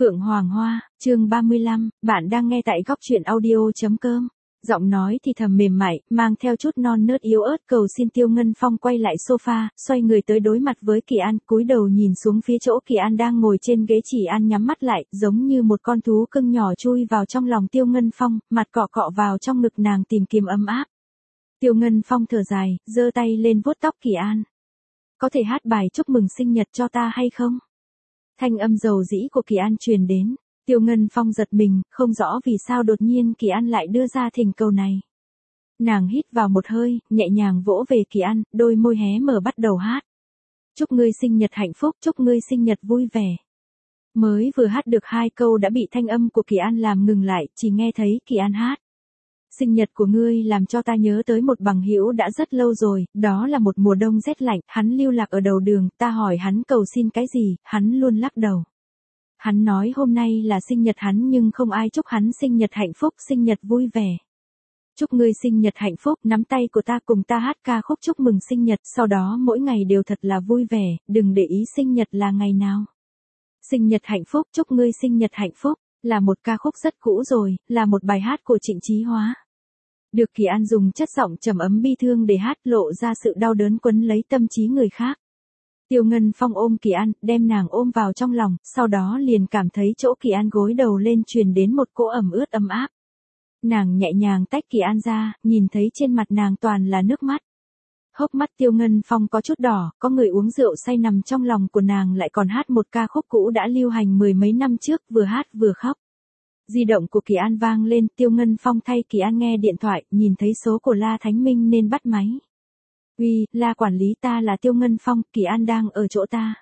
Phượng Hoàng Hoa, chương 35, bạn đang nghe tại góc truyện audio.com. Giọng nói thì thầm mềm mại, mang theo chút non nớt yếu ớt cầu xin Tiêu Ngân Phong quay lại sofa, xoay người tới đối mặt với Kỳ An, cúi đầu nhìn xuống phía chỗ Kỳ An đang ngồi trên ghế. Chỉ An nhắm mắt lại, giống như một con thú cưng nhỏ chui vào trong lòng Tiêu Ngân Phong, mặt cọ cọ vào trong ngực nàng tìm kiếm ấm áp. Tiêu Ngân Phong thở dài, giơ tay lên vuốt tóc Kỳ An. Có thể hát bài chúc mừng sinh nhật cho ta hay không? Thanh âm dầu dĩ của Kỳ An truyền đến. Tiêu Ngân Phong giật mình, không rõ vì sao đột nhiên Kỳ An lại đưa ra thỉnh cầu này. Nàng hít vào một hơi, nhẹ nhàng vỗ về Kỳ An, đôi môi hé mở bắt đầu hát. Chúc ngươi sinh nhật hạnh phúc, chúc ngươi sinh nhật vui vẻ. Mới vừa hát được 2 câu đã bị thanh âm của Kỳ An làm ngừng lại, chỉ nghe thấy Kỳ An hát. Sinh nhật của ngươi làm cho ta nhớ tới một bằng hữu đã rất lâu rồi, đó là một mùa đông rét lạnh, hắn lưu lạc ở đầu đường, ta hỏi hắn cầu xin cái gì, hắn luôn lắc đầu. Hắn nói hôm nay là sinh nhật hắn nhưng không ai chúc hắn sinh nhật hạnh phúc, sinh nhật vui vẻ. Chúc ngươi sinh nhật hạnh phúc, nắm tay của ta cùng ta hát ca khúc chúc mừng sinh nhật, sau đó mỗi ngày đều thật là vui vẻ, đừng để ý sinh nhật là ngày nào. Sinh nhật hạnh phúc, chúc ngươi sinh nhật hạnh phúc, là một ca khúc rất cũ rồi, là một bài hát của Trịnh Chí Hóa. Được Kỳ An dùng chất giọng trầm ấm bi thương để hát lộ ra sự đau đớn quấn lấy tâm trí người khác. Tiêu Ngân Phong ôm Kỳ An, đem nàng ôm vào trong lòng, sau đó liền cảm thấy chỗ Kỳ An gối đầu lên truyền đến một cỗ ẩm ướt ấm áp. Nàng nhẹ nhàng tách Kỳ An ra, nhìn thấy trên mặt nàng toàn là nước mắt. Hốc mắt Tiêu Ngân Phong có chút đỏ, có người uống rượu say nằm trong lòng của nàng lại còn hát một ca khúc cũ đã lưu hành 10 mấy năm trước, vừa hát vừa khóc. Di động của Kỳ An vang lên, Tiêu Ngân Phong thay Kỳ An nghe điện thoại, nhìn thấy số của La Thánh Minh nên bắt máy. Uy, La quản lý, ta là Tiêu Ngân Phong, Kỳ An đang ở chỗ ta.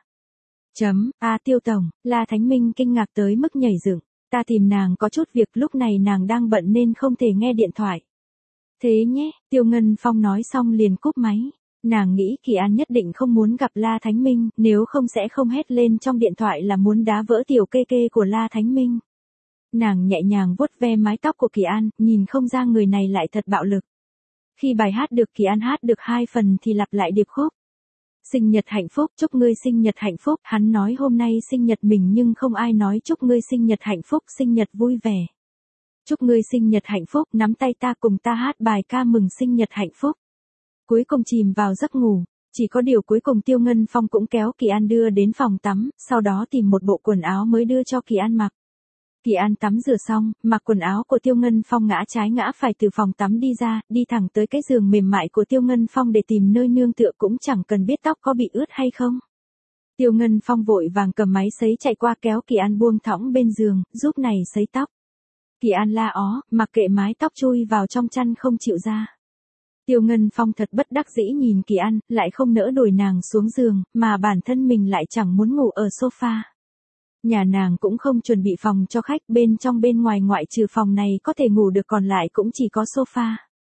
Tiêu tổng, La Thánh Minh kinh ngạc tới mức nhảy dựng, ta tìm nàng có chút việc, lúc này nàng đang bận nên không thể nghe điện thoại. Thế nhé, Tiêu Ngân Phong nói xong liền cúp máy. Nàng nghĩ Kỳ An nhất định không muốn gặp La Thánh Minh, nếu không sẽ không hét lên trong điện thoại là muốn đá vỡ tiểu kê kê của La Thánh Minh. Nàng nhẹ nhàng vuốt ve mái tóc của Kỳ An, nhìn không ra người này lại thật bạo lực. Khi bài hát được Kỳ An hát được 2 phần thì lặp lại điệp khúc. Sinh nhật hạnh phúc, chúc ngươi sinh nhật hạnh phúc, hắn nói hôm nay sinh nhật mình nhưng không ai nói chúc ngươi sinh nhật hạnh phúc, sinh nhật vui vẻ. Chúc ngươi sinh nhật hạnh phúc, nắm tay ta cùng ta hát bài ca mừng sinh nhật hạnh phúc. Cuối cùng chìm vào giấc ngủ, chỉ có điều cuối cùng Tiêu Ngân Phong cũng kéo Kỳ An đưa đến phòng tắm, sau đó tìm một bộ quần áo mới đưa cho Kỳ An mặc. Kỳ An tắm rửa xong, mặc quần áo của Tiêu Ngân Phong ngã trái ngã phải từ phòng tắm đi ra, đi thẳng tới cái giường mềm mại của Tiêu Ngân Phong để tìm nơi nương tựa cũng chẳng cần biết tóc có bị ướt hay không. Tiêu Ngân Phong vội vàng cầm máy sấy chạy qua kéo Kỳ An buông thõng bên giường, giúp này sấy tóc. Kỳ An la ó, mặc kệ mái tóc chui vào trong chăn không chịu ra. Tiêu Ngân Phong thật bất đắc dĩ nhìn Kỳ An, lại không nỡ đuổi nàng xuống giường, mà bản thân mình lại chẳng muốn ngủ ở sofa. Nhà nàng cũng không chuẩn bị phòng cho khách, bên trong bên ngoài ngoại trừ phòng này có thể ngủ được còn lại cũng chỉ có sofa.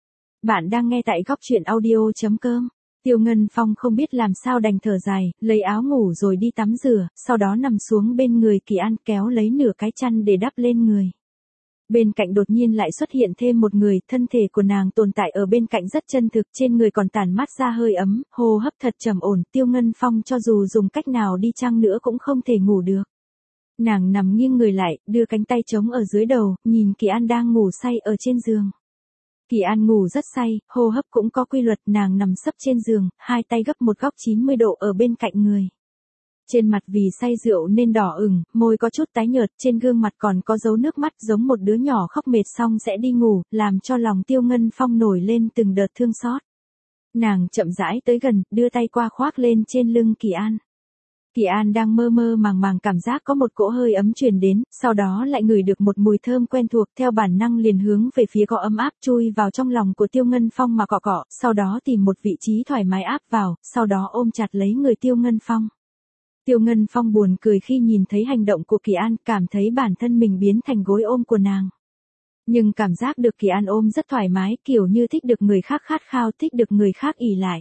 Bạn đang nghe tại góc truyện audio.com. Tiêu Ngân Phong không biết làm sao đành thở dài, lấy áo ngủ rồi đi tắm rửa, sau đó nằm xuống bên người Kỳ An kéo lấy nửa cái chăn để đắp lên người. Bên cạnh đột nhiên lại xuất hiện thêm một người, thân thể của nàng tồn tại ở bên cạnh rất chân thực, trên người còn tản mát ra hơi ấm, hô hấp thật trầm ổn, Tiêu Ngân Phong cho dù dùng cách nào đi chăng nữa cũng không thể ngủ được. Nàng nằm nghiêng người lại, đưa cánh tay trống ở dưới đầu, nhìn Kỳ An đang ngủ say ở trên giường. Kỳ An ngủ rất say, hô hấp cũng có quy luật, nàng nằm sấp trên giường, hai tay gấp một góc 90 độ ở bên cạnh người. Trên mặt vì say rượu nên đỏ ửng, môi có chút tái nhợt, trên gương mặt còn có dấu nước mắt giống một đứa nhỏ khóc mệt xong sẽ đi ngủ, làm cho lòng Tiêu Ngân Phong nổi lên từng đợt thương xót. Nàng chậm rãi tới gần, đưa tay qua khoác lên trên lưng Kỳ An. Kỳ An đang mơ mơ màng màng cảm giác có một cỗ hơi ấm truyền đến, sau đó lại ngửi được một mùi thơm quen thuộc, theo bản năng liền hướng về phía có ấm áp chui vào trong lòng của Tiêu Ngân Phong mà cọ cọ, sau đó tìm một vị trí thoải mái áp vào, sau đó ôm chặt lấy người Tiêu Ngân Phong. Tiêu Ngân Phong buồn cười khi nhìn thấy hành động của Kỳ An, cảm thấy bản thân mình biến thành gối ôm của nàng. Nhưng cảm giác được Kỳ An ôm rất thoải mái, kiểu như thích được người khác khát khao, thích được người khác ỷ lại.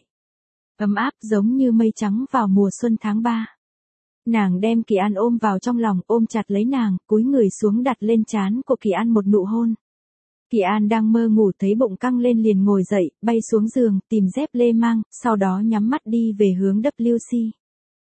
Ấm áp giống như mây trắng vào mùa xuân tháng 3. Nàng đem Kỳ An ôm vào trong lòng, ôm chặt lấy nàng, cúi người xuống đặt lên trán của Kỳ An một nụ hôn. Kỳ An đang mơ ngủ thấy bụng căng lên liền ngồi dậy, bay xuống giường, tìm dép lê mang, sau đó nhắm mắt đi về hướng WC.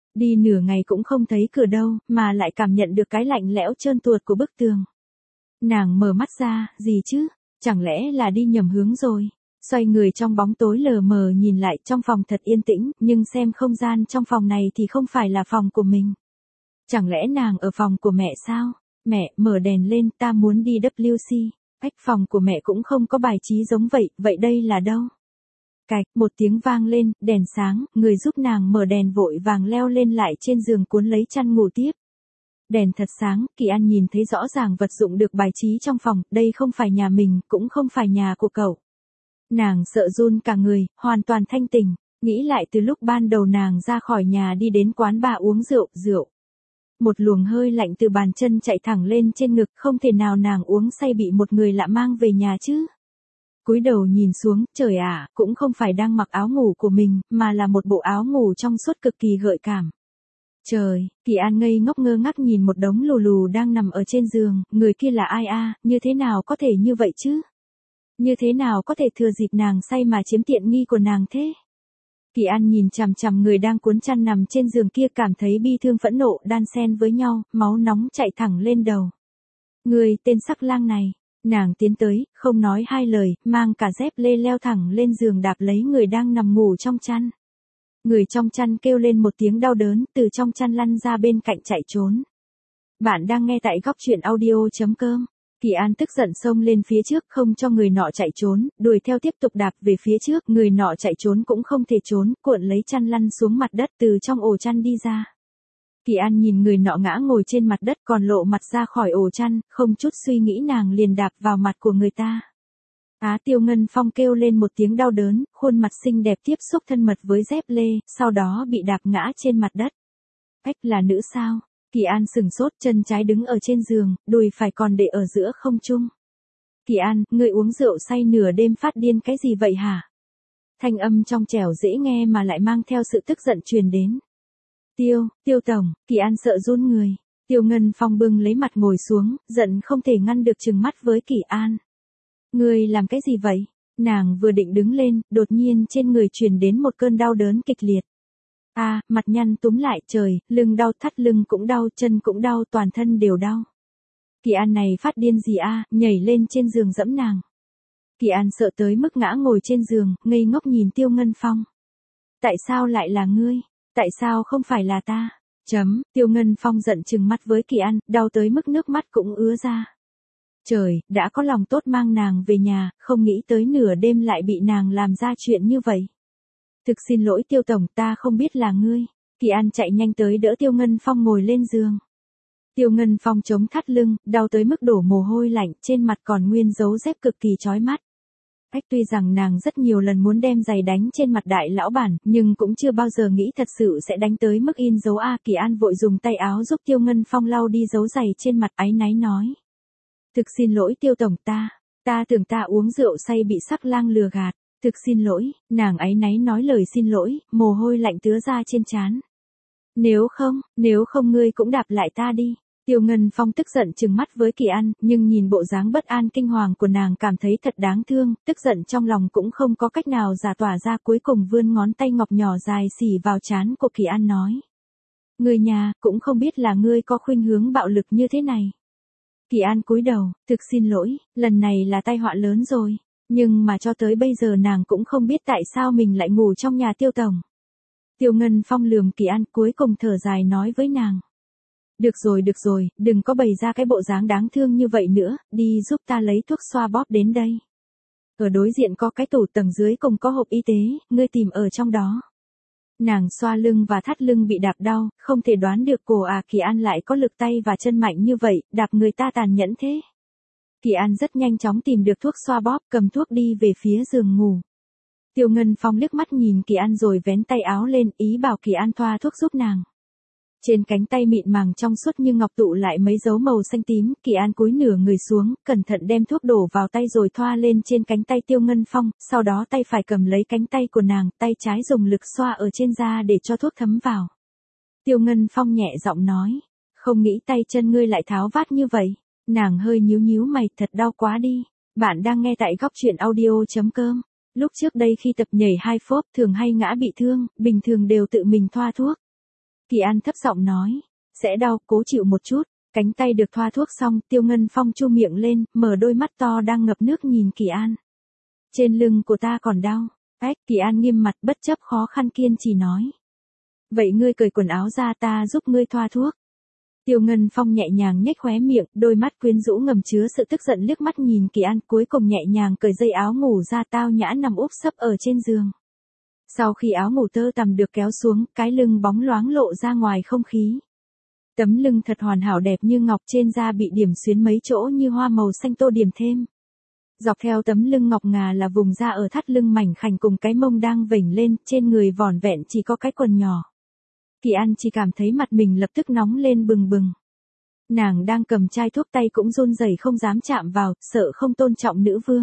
Đi nửa ngày cũng không thấy cửa đâu, mà lại cảm nhận được cái lạnh lẽo trơn tuột của bức tường. Nàng mở mắt ra, gì chứ? Chẳng lẽ là đi nhầm hướng rồi? Xoay người trong bóng tối lờ mờ nhìn lại, trong phòng thật yên tĩnh, nhưng xem không gian trong phòng này thì không phải là phòng của mình. Chẳng lẽ nàng ở phòng của mẹ sao? Mẹ, mở đèn lên, ta muốn đi WC. Phòng của mẹ cũng không có bài trí giống vậy, vậy đây là đâu? Cạch, một tiếng vang lên, đèn sáng, người giúp nàng mở đèn vội vàng leo lên lại trên giường cuốn lấy chăn ngủ tiếp. Đèn thật sáng, Kỳ An nhìn thấy rõ ràng vật dụng được bài trí trong phòng, đây không phải nhà mình, cũng không phải nhà của cậu. Nàng sợ run cả người, hoàn toàn thanh tỉnh, nghĩ lại từ lúc ban đầu nàng ra khỏi nhà đi đến quán bar uống rượu. Một luồng hơi lạnh từ bàn chân chạy thẳng lên trên ngực, không thể nào nàng uống say bị một người lạ mang về nhà chứ. Cúi đầu nhìn xuống, trời ạ, cũng không phải đang mặc áo ngủ của mình, mà là một bộ áo ngủ trong suốt cực kỳ gợi cảm. Trời, Kỳ An ngây ngốc ngơ ngác nhìn một đống lù lù đang nằm ở trên giường, người kia là ai a, như thế nào có thể như vậy chứ? Như thế nào có thể thừa dịp nàng say mà chiếm tiện nghi của nàng thế? Kỳ An nhìn chằm chằm người đang cuốn chăn nằm trên giường kia, cảm thấy bi thương phẫn nộ đan xen với nhau, máu nóng chạy thẳng lên đầu. Người tên sắc lang này, nàng tiến tới, không nói hai lời, mang cả dép lê leo thẳng lên giường đạp lấy người đang nằm ngủ trong chăn. Người trong chăn kêu lên một tiếng đau đớn, từ trong chăn lăn ra bên cạnh chạy trốn. Bạn đang nghe tại góc truyện audio.com. Kỳ An tức giận xông lên phía trước, không cho người nọ chạy trốn, đuổi theo tiếp tục đạp về phía trước, người nọ chạy trốn cũng không thể trốn, cuộn lấy chăn lăn xuống mặt đất từ trong ổ chăn đi ra. Kỳ An nhìn người nọ ngã ngồi trên mặt đất còn lộ mặt ra khỏi ổ chăn, không chút suy nghĩ nàng liền đạp vào mặt của người ta. Tiêu Ngân Phong kêu lên một tiếng đau đớn, khuôn mặt xinh đẹp tiếp xúc thân mật với dép lê, sau đó bị đạp ngã trên mặt đất. Là nữ sao? Kỳ An sừng sốt, chân trái đứng ở trên giường, đùi phải còn để ở giữa không trung. Kỳ An, ngươi uống rượu say nửa đêm phát điên cái gì vậy hả? Thanh âm trong trẻo dễ nghe mà lại mang theo sự tức giận truyền đến. Tiêu tổng, Kỳ An sợ run người. Tiêu Ngân Phong bưng lấy mặt ngồi xuống, giận không thể ngăn được trừng mắt với Kỳ An. Ngươi làm cái gì vậy? Nàng vừa định đứng lên, đột nhiên trên người truyền đến một cơn đau đớn kịch liệt. Mặt nhăn túm lại, trời, lưng đau, thắt lưng cũng đau, chân cũng đau, toàn thân đều đau. Kỳ An này phát điên gì nhảy lên trên giường giẫm nàng. Kỳ An sợ tới mức ngã ngồi trên giường, ngây ngốc nhìn Tiêu Ngân Phong. Tại sao lại là ngươi? Tại sao không phải là ta? Tiêu Ngân Phong giận trừng mắt với Kỳ An, đau tới mức nước mắt cũng ứa ra. Trời, đã có lòng tốt mang nàng về nhà, không nghĩ tới nửa đêm lại bị nàng làm ra chuyện như vậy. Thực xin lỗi Tiêu tổng, ta không biết là ngươi. Kỳ An chạy nhanh tới đỡ Tiêu Ngân Phong ngồi lên giường. Tiêu Ngân Phong chống thắt lưng, đau tới mức đổ mồ hôi lạnh, trên mặt còn nguyên dấu dép cực kỳ chói mắt. Tuy rằng nàng rất nhiều lần muốn đem giày đánh trên mặt đại lão bản, nhưng cũng chưa bao giờ nghĩ thật sự sẽ đánh tới mức in dấu Kỳ An vội dùng tay áo giúp Tiêu Ngân Phong lau đi dấu giày trên mặt, áy náy nói. Thực xin lỗi Tiêu tổng, ta tưởng ta uống rượu say bị sắc lang lừa gạt. Thực xin lỗi, nàng áy náy nói lời xin lỗi, mồ hôi lạnh tứa ra trên trán. Nếu không ngươi cũng đạp lại ta đi. Tiêu Ngân Phong tức giận trừng mắt với Kỳ An, nhưng nhìn bộ dáng bất an kinh hoàng của nàng cảm thấy thật đáng thương, tức giận trong lòng cũng không có cách nào giải tỏa ra, cuối cùng vươn ngón tay ngọc nhỏ dài xỉ vào trán của Kỳ An nói. Người nhà, cũng không biết là ngươi có khuynh hướng bạo lực như thế này. Kỳ An cúi đầu, thực xin lỗi, lần này là tai họa lớn rồi. Nhưng mà cho tới bây giờ nàng cũng không biết tại sao mình lại ngủ trong nhà Tiêu tổng. Tiêu Ngân Phong lườm Kỳ An, cuối cùng thở dài nói với nàng. Được rồi, đừng có bày ra cái bộ dáng đáng thương như vậy nữa, đi giúp ta lấy thuốc xoa bóp đến đây. Ở đối diện có cái tủ, tầng dưới cùng có hộp y tế, ngươi tìm ở trong đó. Nàng xoa lưng và thắt lưng bị đạp đau, không thể đoán được Kỳ An lại có lực tay và chân mạnh như vậy, đạp người ta tàn nhẫn thế. Kỳ An rất nhanh chóng tìm được thuốc xoa bóp, cầm thuốc đi về phía giường ngủ. Tiêu Ngân Phong liếc mắt nhìn Kỳ An rồi vén tay áo lên, ý bảo Kỳ An thoa thuốc giúp nàng. Trên cánh tay mịn màng trong suốt như ngọc tụ lại mấy dấu màu xanh tím, Kỳ An cúi nửa người xuống, cẩn thận đem thuốc đổ vào tay rồi thoa lên trên cánh tay Tiêu Ngân Phong, sau đó tay phải cầm lấy cánh tay của nàng, tay trái dùng lực xoa ở trên da để cho thuốc thấm vào. Tiêu Ngân Phong nhẹ giọng nói, không nghĩ tay chân ngươi lại tháo vát như vậy. Nàng hơi nhíu mày, thật đau quá đi. Bạn đang nghe tại góc truyện audio.com. Lúc trước đây khi tập nhảy high flop thường hay ngã bị thương, bình thường đều tự mình thoa thuốc. Kỳ An thấp giọng nói. Sẽ đau, cố chịu một chút. Cánh tay được thoa thuốc xong, Tiêu Ngân Phong chu miệng lên, mở đôi mắt to đang ngập nước nhìn Kỳ An. Trên lưng của ta còn đau. Kỳ An nghiêm mặt bất chấp khó khăn kiên trì nói. Vậy ngươi cởi quần áo ra ta giúp ngươi thoa thuốc. Tiêu Ngân Phong nhẹ nhàng nhếch khóe miệng, đôi mắt quyến rũ ngầm chứa sự tức giận liếc mắt nhìn Kỳ An, cuối cùng nhẹ nhàng cởi dây áo ngủ ra, tao nhã nằm úp sấp ở trên giường. Sau khi áo ngủ tơ tằm được kéo xuống, cái lưng bóng loáng lộ ra ngoài không khí. Tấm lưng thật hoàn hảo đẹp như ngọc, trên da bị điểm xuyến mấy chỗ như hoa màu xanh tô điểm thêm. Dọc theo tấm lưng ngọc ngà là vùng da ở thắt lưng mảnh khảnh cùng cái mông đang vểnh lên, trên người vỏn vẹn chỉ có cái quần nhỏ. Kỳ An chỉ cảm thấy mặt mình lập tức nóng lên bừng bừng. Nàng đang cầm chai thuốc, tay cũng run rẩy không dám chạm vào, sợ không tôn trọng nữ vương.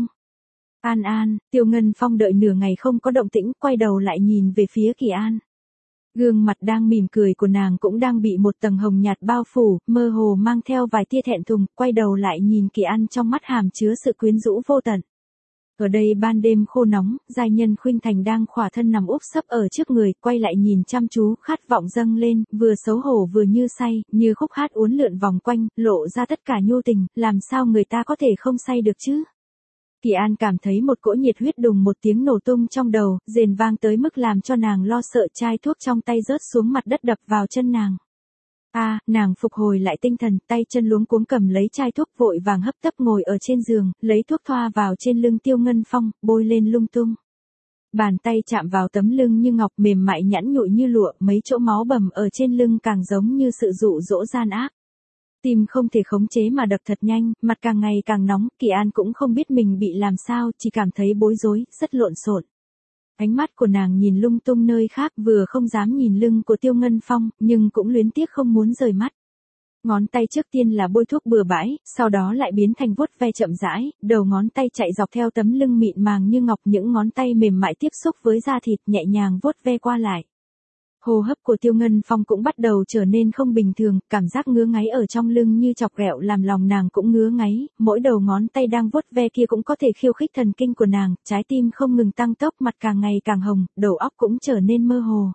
An, Tiêu Ngân Phong đợi nửa ngày không có động tĩnh, quay đầu lại nhìn về phía Kỳ An. Gương mặt đang mỉm cười của nàng cũng đang bị một tầng hồng nhạt bao phủ, mơ hồ mang theo vài tia thẹn thùng, quay đầu lại nhìn Kỳ An trong mắt hàm chứa sự quyến rũ vô tận. Ở đây ban đêm khô nóng, giai nhân Khuynh Thành đang khỏa thân nằm úp sấp ở trước người, quay lại nhìn chăm chú, khát vọng dâng lên, vừa xấu hổ vừa như say, như khúc hát uốn lượn vòng quanh, lộ ra tất cả nhu tình, làm sao người ta có thể không say được chứ? Kỳ An cảm thấy một cỗ nhiệt huyết đùng một tiếng nổ tung trong đầu, rền vang tới mức làm cho nàng lo sợ, chai thuốc trong tay rớt xuống mặt đất đập vào chân nàng. Nàng phục hồi lại tinh thần, tay chân luống cuống cầm lấy chai thuốc, vội vàng hấp tấp ngồi ở trên giường, lấy thuốc thoa vào trên lưng Tiêu Ngân Phong, bôi lên lung tung. Bàn tay chạm vào tấm lưng như ngọc, mềm mại nhẵn nhụi như lụa, mấy chỗ máu bầm ở trên lưng càng giống như sự dụ dỗ gian ác. Tim không thể khống chế mà đập thật nhanh, mặt càng ngày càng nóng, Kỳ An cũng không biết mình bị làm sao, chỉ cảm thấy bối rối, rất lộn xộn. Ánh mắt của nàng nhìn lung tung nơi khác, vừa không dám nhìn lưng của Tiêu Ngân Phong, nhưng cũng luyến tiếc không muốn rời mắt. Ngón tay trước tiên là bôi thuốc bừa bãi, sau đó lại biến thành vuốt ve chậm rãi, đầu ngón tay chạy dọc theo tấm lưng mịn màng như ngọc, những ngón tay mềm mại tiếp xúc với da thịt, nhẹ nhàng vuốt ve qua lại. Hô hấp của Tiêu Ngân Phong cũng bắt đầu trở nên không bình thường, cảm giác ngứa ngáy ở trong lưng như chọc ghẹo làm lòng nàng cũng ngứa ngáy, mỗi đầu ngón tay đang vuốt ve kia cũng có thể khiêu khích thần kinh của nàng, trái tim không ngừng tăng tốc, mặt càng ngày càng hồng, đầu óc cũng trở nên mơ hồ.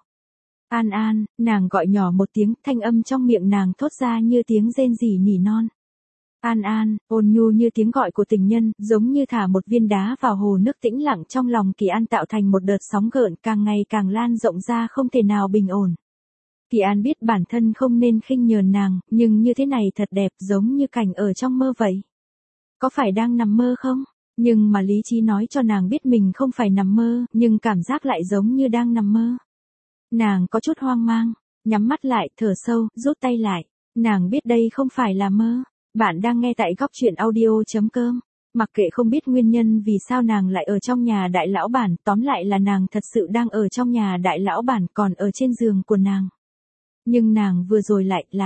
An, nàng gọi nhỏ một tiếng, thanh âm trong miệng nàng thốt ra như tiếng rên rỉ nỉ non. An, ôn nhu như tiếng gọi của tình nhân, giống như thả một viên đá vào hồ nước tĩnh lặng, trong lòng Kỳ An tạo thành một đợt sóng gợn, càng ngày càng lan rộng ra, không thể nào bình ổn. Kỳ An biết bản thân không nên khinh nhờn nàng, nhưng như thế này thật đẹp, giống như cảnh ở trong mơ vậy. Có phải đang nằm mơ không? Nhưng mà lý trí nói cho nàng biết mình không phải nằm mơ, nhưng cảm giác lại giống như đang nằm mơ. Nàng có chút hoang mang, nhắm mắt lại, thở sâu, rút tay lại. Nàng biết đây không phải là mơ. Bạn đang nghe tại góc truyện audio.com. Mặc kệ không biết nguyên nhân vì sao nàng lại ở trong nhà đại lão bản, tóm lại là nàng thật sự đang ở trong nhà đại lão bản, còn ở trên giường của nàng. Nhưng nàng vừa rồi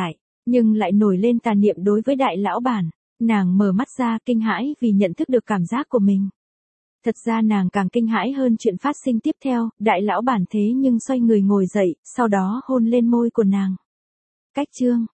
lại nổi lên tà niệm đối với đại lão bản. Nàng mở mắt ra kinh hãi vì nhận thức được cảm giác của mình. Thật ra nàng càng kinh hãi hơn chuyện phát sinh tiếp theo, đại lão bản thế nhưng xoay người ngồi dậy, sau đó hôn lên môi của nàng. Cách chương